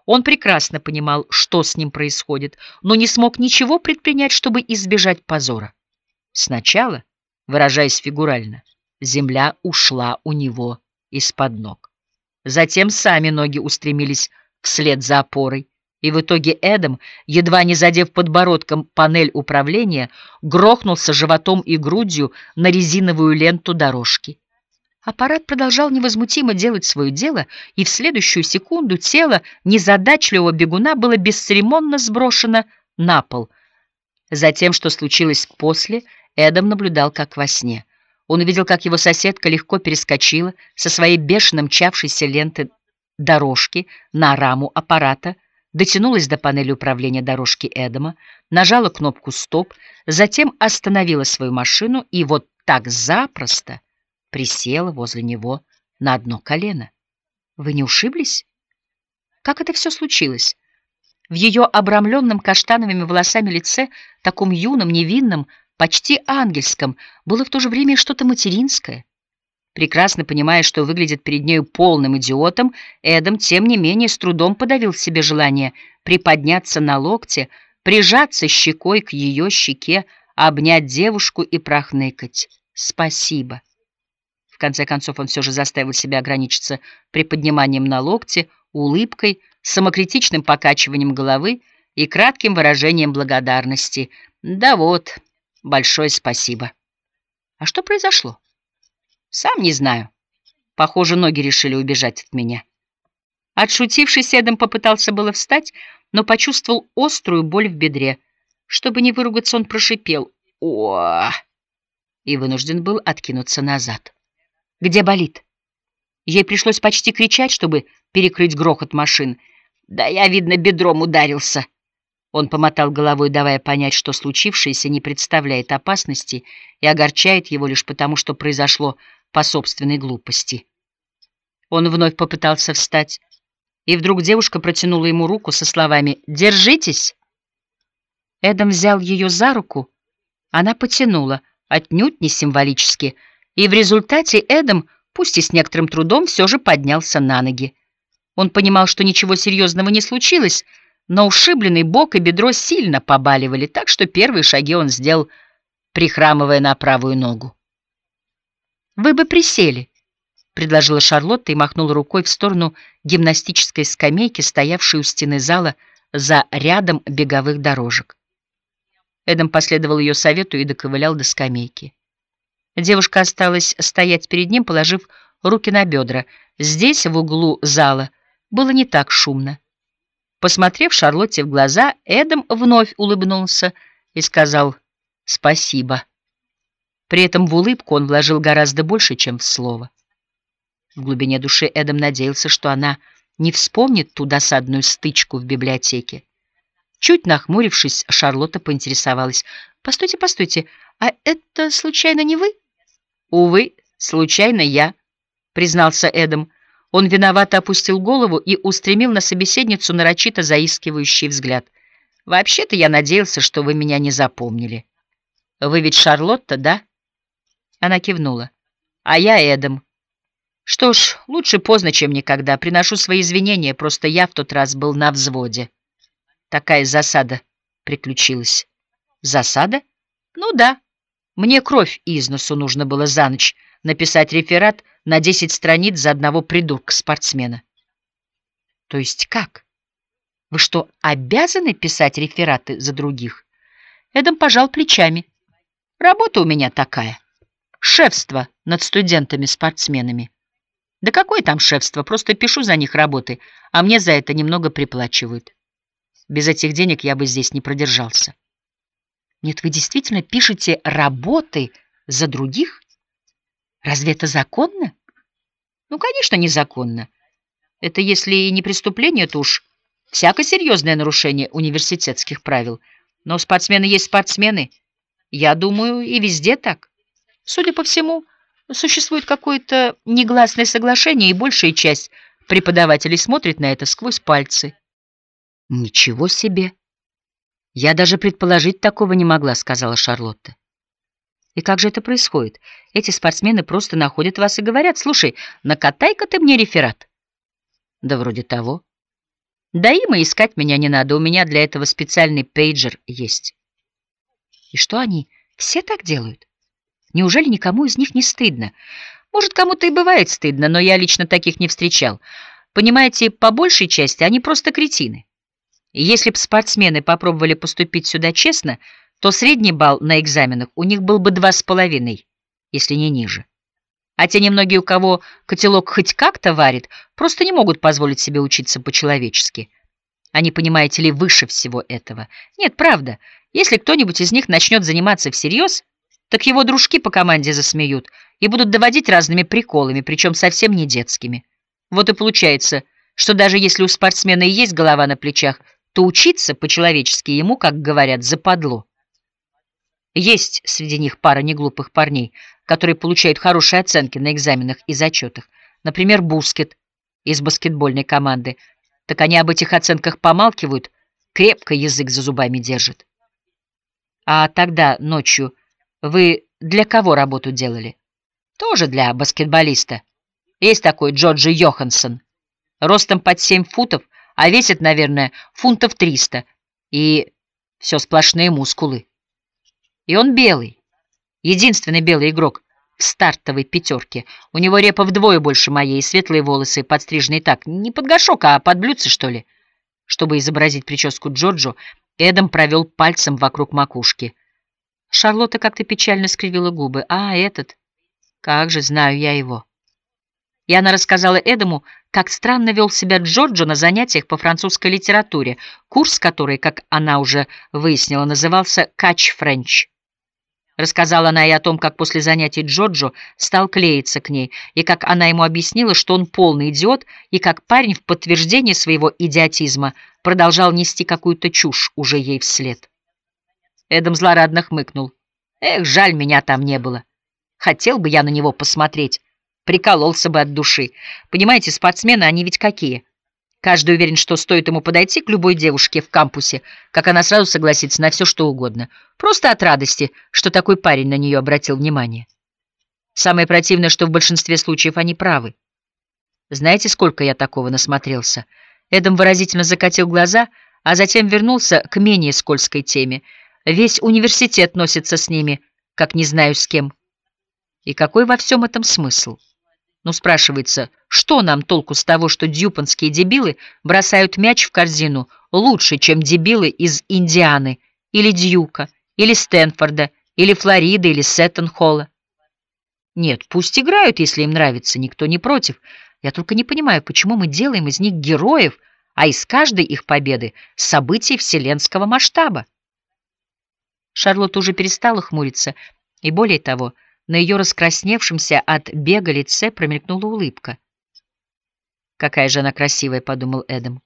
Он прекрасно понимал, что с ним происходит, но не смог ничего предпринять, чтобы избежать позора. Сначала, выражаясь фигурально, земля ушла у него из-под ног. Затем сами ноги устремились вслед за опорой, и в итоге Эдам, едва не задев подбородком панель управления, грохнулся животом и грудью на резиновую ленту дорожки. Аппарат продолжал невозмутимо делать свое дело, и в следующую секунду тело незадачливого бегуна было бесцеремонно сброшено на пол. Затем, что случилось после, Эдам наблюдал как во сне. Он увидел, как его соседка легко перескочила со своей бешено мчавшейся ленты дорожки на раму аппарата, дотянулась до панели управления дорожки Эдама, нажала кнопку «Стоп», затем остановила свою машину и вот так запросто присела возле него на одно колено. «Вы не ушиблись? Как это все случилось?» В ее обрамленном каштановыми волосами лице, таком юном, невинном, почти ангельском, было в то же время что-то материнское. Прекрасно понимая, что выглядит перед нею полным идиотом, Эдам, тем не менее, с трудом подавил в себе желание приподняться на локте, прижаться щекой к ее щеке, обнять девушку и прохныкать. «Спасибо». В конце концов, он все же заставил себя ограничиться приподниманием на локте, улыбкой, самокритичным покачиванием головы и кратким выражением благодарности. «Да вот, большое спасибо». «А что произошло?» «Сам не знаю. Похоже, ноги решили убежать от меня». Отшутившись, Эдам попытался было встать, но почувствовал острую боль в бедре. Чтобы не выругаться, он прошипел «О!» и вынужден был откинуться назад. «Где болит?» Ей пришлось почти кричать, чтобы перекрыть грохот машин. «Да я, видно, бедром ударился». Он помотал головой, давая понять, что случившееся не представляет опасности и огорчает его лишь потому, что произошло по собственной глупости. Он вновь попытался встать, и вдруг девушка протянула ему руку со словами «Держитесь!». Эдам взял ее за руку, она потянула, отнюдь не символически, и в результате Эдам, пусть и с некоторым трудом, все же поднялся на ноги. Он понимал, что ничего серьезного не случилось, но ушибленный бок и бедро сильно побаливали, так что первые шаги он сделал, прихрамывая на правую ногу. «Вы бы присели», — предложила Шарлотта и махнула рукой в сторону гимнастической скамейки, стоявшей у стены зала за рядом беговых дорожек. Эдам последовал ее совету и доковылял до скамейки. Девушка осталась стоять перед ним, положив руки на бедра. Здесь, в углу зала, было не так шумно. Посмотрев Шарлотте в глаза, Эдам вновь улыбнулся и сказал «спасибо». При этом в улыбку он вложил гораздо больше, чем в слово. В глубине души Эдам надеялся, что она не вспомнит ту досадную стычку в библиотеке. Чуть нахмурившись, Шарлотта поинтересовалась: «Постойте, постойте, а это случайно не вы?» «Увы, случайно я», — признался Эдам. Он виновато опустил голову и устремил на собеседницу нарочито заискивающий взгляд. «Вообще-то я надеялся, что вы меня не запомнили. Вы ведь Шарлотта, да?» Она кивнула. «А я Эдам. Что ж, лучше поздно, чем никогда. Приношу свои извинения, просто я в тот раз был на взводе. Такая засада приключилась». «Засада?» «Ну да. Мне кровь из носу нужно было за ночь написать реферат на десять страниц за одного придурка-спортсмена». «То есть как? Вы что, обязаны писать рефераты за других?» Эдам пожал плечами. «Работа у меня такая. Шефство над студентами-спортсменами». «Да какое там шефство? Просто пишу за них работы, а мне за это немного приплачивают. Без этих денег я бы здесь не продержался». «Нет, вы действительно пишете работы за других? Разве это законно?» «Ну, конечно, незаконно. Это если и не преступление, то уж всяко серьезное нарушение университетских правил. Но спортсмены есть спортсмены. Я думаю, и везде так. Судя по всему, существует какое-то негласное соглашение, и большая часть преподавателей смотрит на это сквозь пальцы». «Ничего себе! Я даже предположить такого не могла», — сказала Шарлотта. «И как же это происходит? Эти спортсмены просто находят вас и говорят: слушай, накатай-ка ты мне реферат». «Да вроде того». Да им и искать меня не надо, у меня для этого специальный пейджер есть. И что они все так делают? Неужели никому из них не стыдно? Может, кому-то и бывает стыдно, но я лично таких не встречал. Понимаете, по большей части они просто кретины. И если бы спортсмены попробовали поступить сюда честно, то средний балл на экзаменах у них был бы два с половиной, если не ниже. А те немногие, у кого котелок хоть как-то варит, просто не могут позволить себе учиться по-человечески. Они, понимаете ли, выше всего этого. Нет, правда, если кто-нибудь из них начнет заниматься всерьез, так его дружки по команде засмеют и будут доводить разными приколами, причем совсем не детскими. Вот и получается, что даже если у спортсмена и есть голова на плечах, то учиться по-человечески ему, как говорят, западло. Есть среди них пара неглупых парней, которые получают хорошие оценки на экзаменах и зачетах. Например, Бускет из баскетбольной команды. Так они об этих оценках помалкивают, крепко язык за зубами держат. А тогда, ночью, вы для кого работу делали? Тоже для баскетболиста. Есть такой Джорджи Йоханссон. Ростом под семь футов, а весит, наверное, фунтов триста. И все сплошные мускулы. И он белый. Единственный белый игрок в стартовой пятерке. У него репа вдвое больше моей, и светлые волосы, подстриженные так, не под горшок, а под блюдце, что ли. Чтобы изобразить прическу Джорджо, Эдам провел пальцем вокруг макушки. Шарлотта как-то печально скривила губы. «А, этот? Как же знаю я его». И она рассказала Эдаму, как странно вел себя Джорджо на занятиях по французской литературе, курс который, как она уже выяснила, назывался «Catch French». Рассказала она и о том, как после занятий Джорджо стал клеиться к ней, и как она ему объяснила, что он полный идиот, и как парень в подтверждение своего идиотизма продолжал нести какую-то чушь уже ей вслед. Эдам злорадно хмыкнул. «Эх, жаль, меня там не было. Хотел бы я на него посмотреть, прикололся бы от души. Понимаете, спортсмены, они ведь какие? Каждый уверен, что стоит ему подойти к любой девушке в кампусе, как она сразу согласится на все, что угодно. Просто от радости, что такой парень на нее обратил внимание. Самое противное, что в большинстве случаев они правы. Знаете, сколько я такого насмотрелся?» Эдам выразительно закатил глаза, а затем вернулся к менее скользкой теме. «Весь университет носится с ними, как не знаю с кем. И какой во всем этом смысл? Ну, спрашивается, что нам толку с того, что дьюпонские дебилы бросают мяч в корзину лучше, чем дебилы из Индианы, или Дьюка, или Стэнфорда, или Флориды, или Сеттон-Холла? Нет, пусть играют, если им нравится, никто не против. Я только не понимаю, почему мы делаем из них героев, а из каждой их победы событий вселенского масштаба». Шарлотта уже перестала хмуриться, и более того, на ее раскрасневшемся от бега лице промелькнула улыбка. «Какая же она красивая», — подумал Эдам.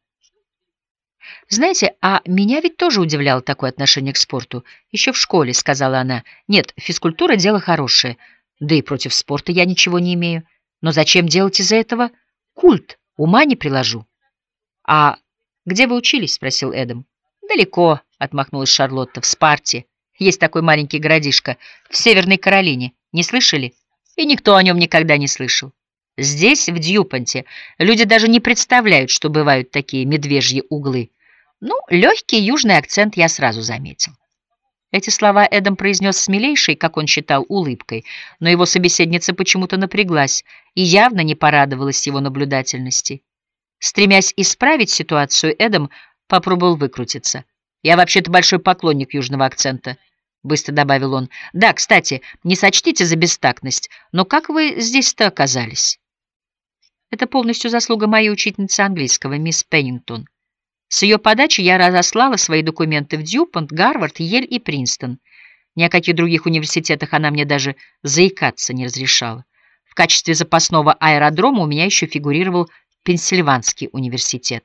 «Знаете, а меня ведь тоже удивляло такое отношение к спорту. Еще в школе», — сказала она. «Нет, физкультура — дело хорошее, да и против спорта я ничего не имею. Но зачем делать из-за этого культ? Ума не приложу». «А где вы учились?» — спросил Эдам. «Далеко», — отмахнулась Шарлотта, — «в Спарте. Есть такой маленький городишко в Северной Каролине. Не слышали? И никто о нем никогда не слышал. Здесь, в Дьюпонте, люди даже не представляют, что бывают такие медвежьи углы. Ну, легкий южный акцент я сразу заметил». Эти слова Эдам произнес с милейшей, как он считал, улыбкой, но его собеседница почему-то напряглась и явно не порадовалась его наблюдательности. Стремясь исправить ситуацию, Эдам попробовал выкрутиться. «Я вообще-то большой поклонник южного акцента», — быстро добавил он. «Да, кстати, не сочтите за бестактность, но как вы здесь-то оказались?» «Это полностью заслуга моей учительницы английского, мисс Пеннингтон. С ее подачи я разослала свои документы в Дьюпонт, Гарвард, Йель и Принстон. Ни о каких других университетах она мне даже заикаться не разрешала. В качестве запасного аэродрома у меня еще фигурировал Пенсильванский университет».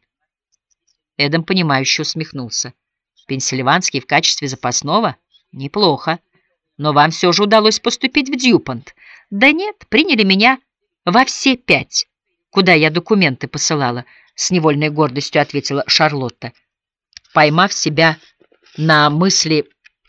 Эдам, понимающе усмехнулся. «Пенсильванский в качестве запасного? Неплохо. Но вам все же удалось поступить в Дьюпонт». «Да нет, приняли меня во все пять, куда я документы посылала», — с невольной гордостью ответила Шарлотта. Поймав себя на мысли,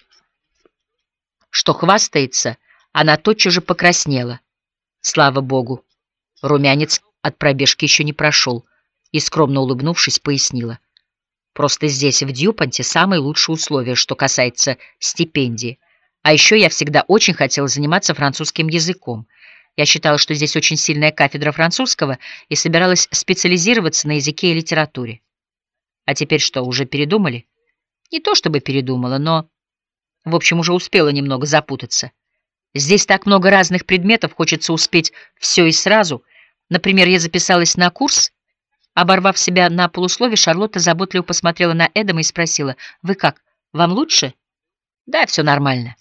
что хвастается, она тотчас же покраснела. Слава богу, румянец от пробежки еще не прошел. и, скромно улыбнувшись, пояснила. Просто здесь, в Дьюпонте, самые лучшие условия, что касается стипендии. А еще я всегда очень хотела заниматься французским языком. Я считала, что здесь очень сильная кафедра французского и собиралась специализироваться на языке и литературе. А теперь что, уже передумали? Не то чтобы передумала, но, в общем, уже успела немного запутаться. Здесь так много разных предметов, хочется успеть все и сразу. Например, я записалась на курс. Оборвав себя на полуслове, Шарлотта заботливо посмотрела на Эдама и спросила: «Вы как, вам лучше?» «Да, все нормально.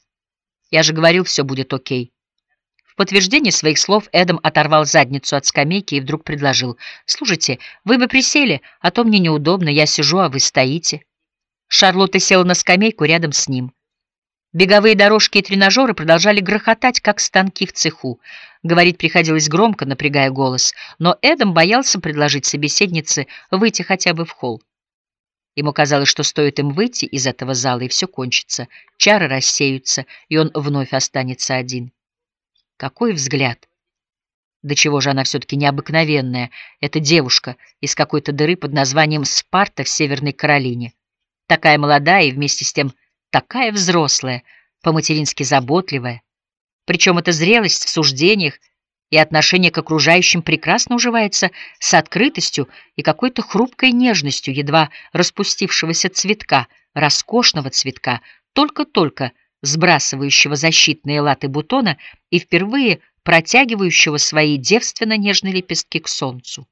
Я же говорил, все будет окей». В подтверждение своих слов Эдам оторвал задницу от скамейки и вдруг предложил: «Слушайте, вы бы присели, а то мне неудобно, я сижу, а вы стоите». Шарлотта села на скамейку рядом с ним. Беговые дорожки и тренажеры продолжали грохотать, как станки в цеху. Говорить приходилось громко, напрягая голос, но Эдам боялся предложить собеседнице выйти хотя бы в холл. Ему казалось, что стоит им выйти из этого зала, и все кончится, чары рассеются, и он вновь останется один. Какой взгляд! До чего же она все-таки необыкновенная, эта девушка из какой-то дыры под названием Спарта в Северной Каролине. Такая молодая и вместе с тем такая взрослая, по-матерински заботливая. Причем эта зрелость в суждениях и отношение к окружающим прекрасно уживается с открытостью и какой-то хрупкой нежностью едва распустившегося цветка, роскошного цветка, только-только сбрасывающего защитные латы бутона и впервые протягивающего свои девственно-нежные лепестки к солнцу.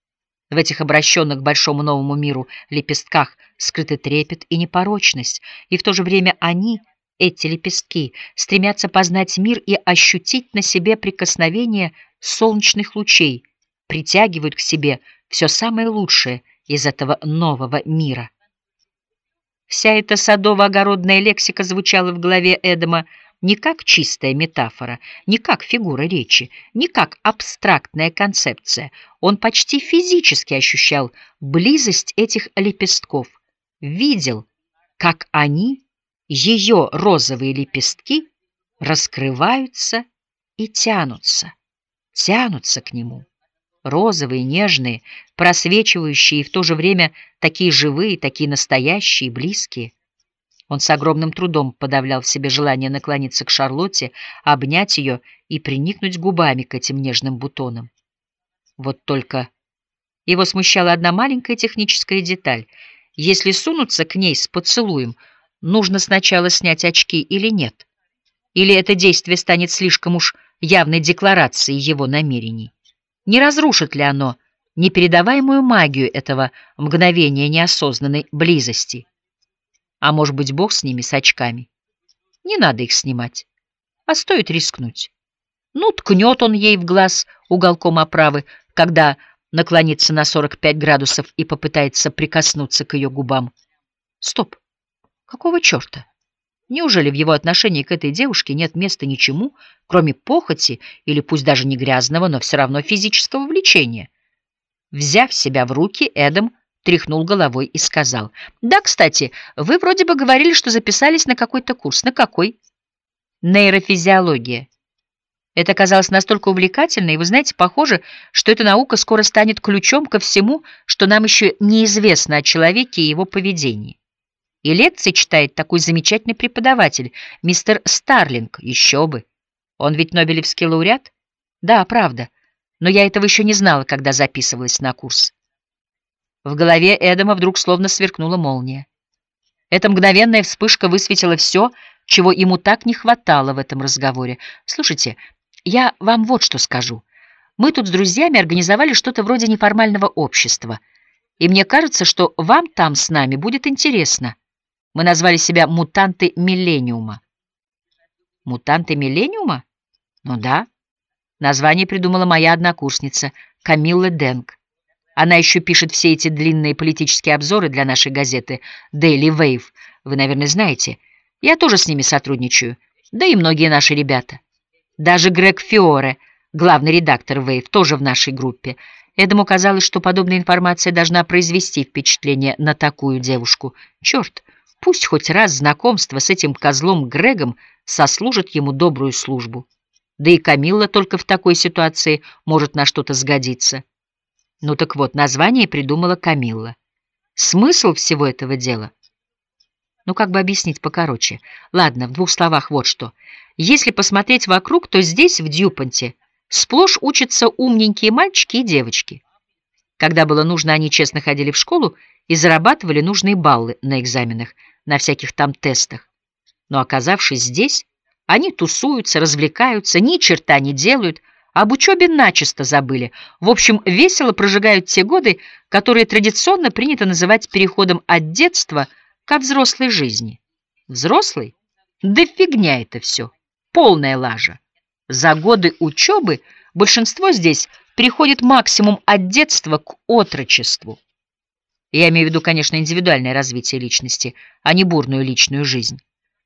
В этих обращенных к большому новому миру лепестках скрыты трепет и непорочность, и в то же время они, эти лепестки, стремятся познать мир и ощутить на себе прикосновение солнечных лучей, притягивают к себе все самое лучшее из этого нового мира. Вся эта садово-огородная лексика звучала в голове Эдама не как чистая метафора, не как фигура речи, не как абстрактная концепция. Он почти физически ощущал близость этих лепестков, видел, как они, ее розовые лепестки, раскрываются и тянутся, тянутся к нему. Розовые, нежные, просвечивающие и в то же время такие живые, такие настоящие, близкие. Он с огромным трудом подавлял в себе желание наклониться к Шарлотте, обнять ее и приникнуть губами к этим нежным бутонам. Вот только его смущала одна маленькая техническая деталь. Если сунуться к ней с поцелуем, нужно сначала снять очки или нет? Или это действие станет слишком уж явной декларацией его намерений? Не разрушит ли оно непередаваемую магию этого мгновения неосознанной близости? А может быть, Бог с ними, с очками? Не надо их снимать, а стоит рискнуть. Ну, ткнет он ей в глаз уголком оправы, когда наклонится на сорок пять градусов и попытается прикоснуться к ее губам. Стоп! Какого черта? Неужели в его отношении к этой девушке нет места ничему, кроме похоти или пусть даже не грязного, но все равно физического влечения? Взяв себя в руки, Эдам тряхнул головой и сказал: «Да, кстати, вы вроде бы говорили, что записались на какой-то курс. На какой?» «Нейрофизиология». Это казалось настолько увлекательно, и вы знаете, похоже, что эта наука скоро станет ключом ко всему, что нам еще неизвестно о человеке и его поведении. И лекции читает такой замечательный преподаватель, мистер Старлинг, еще бы. Он ведь нобелевский лауреат? Да, правда, но я этого еще не знала, когда записывалась на курс. В голове Эдама вдруг словно сверкнула молния. Эта мгновенная вспышка высветила все, чего ему так не хватало в этом разговоре. Слушайте, я вам вот что скажу. Мы тут с друзьями организовали что-то вроде неформального общества, и мне кажется, что вам там с нами будет интересно. Мы назвали себя «Мутанты Миллениума». «Мутанты Миллениума»? Ну да. Название придумала моя однокурсница Камилла Денг. Она еще пишет все эти длинные политические обзоры для нашей газеты Daily Wave. Вы, наверное, знаете. Я тоже с ними сотрудничаю. Да и многие наши ребята. Даже Грег Фиоре, главный редактор Wave, тоже в нашей группе. Эдаму казалось, что подобная информация должна произвести впечатление на такую девушку. Черт, пусть хоть раз знакомство с этим козлом Грегом сослужит ему добрую службу. Да и Камилла только в такой ситуации может на что-то сгодиться. Ну так вот, название придумала Камилла. Смысл всего этого дела? Ну как бы объяснить покороче? Ладно, в двух словах вот что. Если посмотреть вокруг, то здесь, в Дьюпонте, сплошь учатся умненькие мальчики и девочки. Когда было нужно, они честно ходили в школу и зарабатывали нужные баллы на экзаменах, на всяких там тестах. Но оказавшись здесь, они тусуются, развлекаются, ни черта не делают, об учебе начисто забыли. В общем, весело прожигают те годы, которые традиционно принято называть переходом от детства ко взрослой жизни. Взрослый? Да фигня это все. Полная лажа. За годы учебы большинство здесь переходит максимум от детства к отрочеству. Я имею в виду, конечно, индивидуальное развитие личности, а не бурную личную жизнь.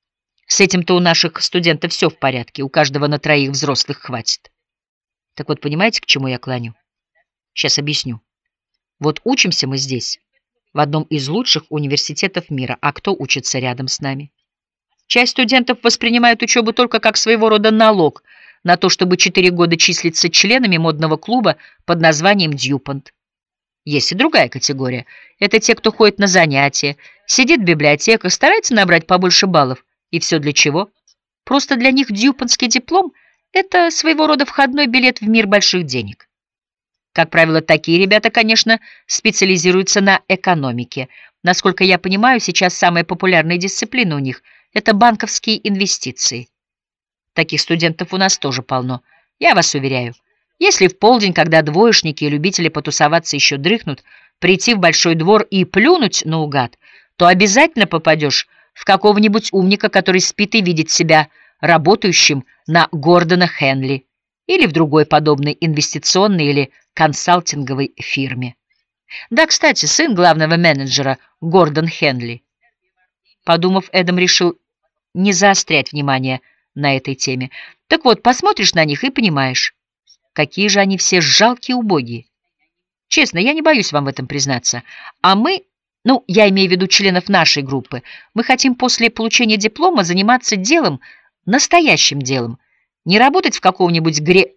С этим-то у наших студентов все в порядке, у каждого на троих взрослых хватит. Так вот, понимаете, к чему я клоню? Сейчас объясню. Вот учимся мы здесь, в одном из лучших университетов мира, а кто учится рядом с нами? Часть студентов воспринимает учебу только как своего рода налог на то, чтобы четыре года числиться членами модного клуба под названием «Дьюпонт». Есть и другая категория. Это те, кто ходит на занятия, сидит в библиотеках, старается набрать побольше баллов. И все для чего? Просто для них дьюпонтский диплом — это своего рода входной билет в мир больших денег. Как правило, такие ребята, конечно, специализируются на экономике. Насколько я понимаю, сейчас самая популярная дисциплина у них — это банковские инвестиции. Таких студентов у нас тоже полно. Я вас уверяю, если в полдень, когда двоечники и любители потусоваться еще дрыхнут, прийти в большой двор и плюнуть наугад, то обязательно попадешь в какого-нибудь умника, который спит и видит себя работающим на Гордона Хенли или в другой подобной инвестиционной или консалтинговой фирме. Да, кстати, сын главного менеджера Гордон Хенли. Подумав, Эдам решил не заострять внимание на этой теме. Так вот, посмотришь на них и понимаешь, какие же они все жалкие и убогие. Честно, я не боюсь вам в этом признаться. А мы, ну, я имею в виду членов нашей группы, мы хотим после получения диплома заниматься делом, настоящим делом, не работать в каком-нибудь гре...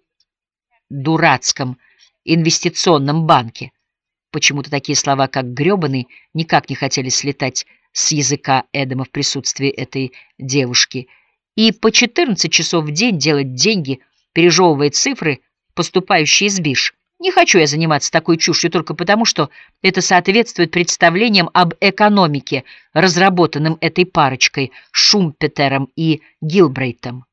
дурацком инвестиционном банке. Почему-то такие слова, как «грёбаный», никак не хотели слетать с языка Эдама в присутствии этой девушки. И по четырнадцать часов в день делать деньги, пережевывая цифры, поступающие из бирж. Не хочу я заниматься такой чушью только потому, что это соответствует представлениям об экономике, разработанным этой парочкой Шумпетером и Гилбрейтом.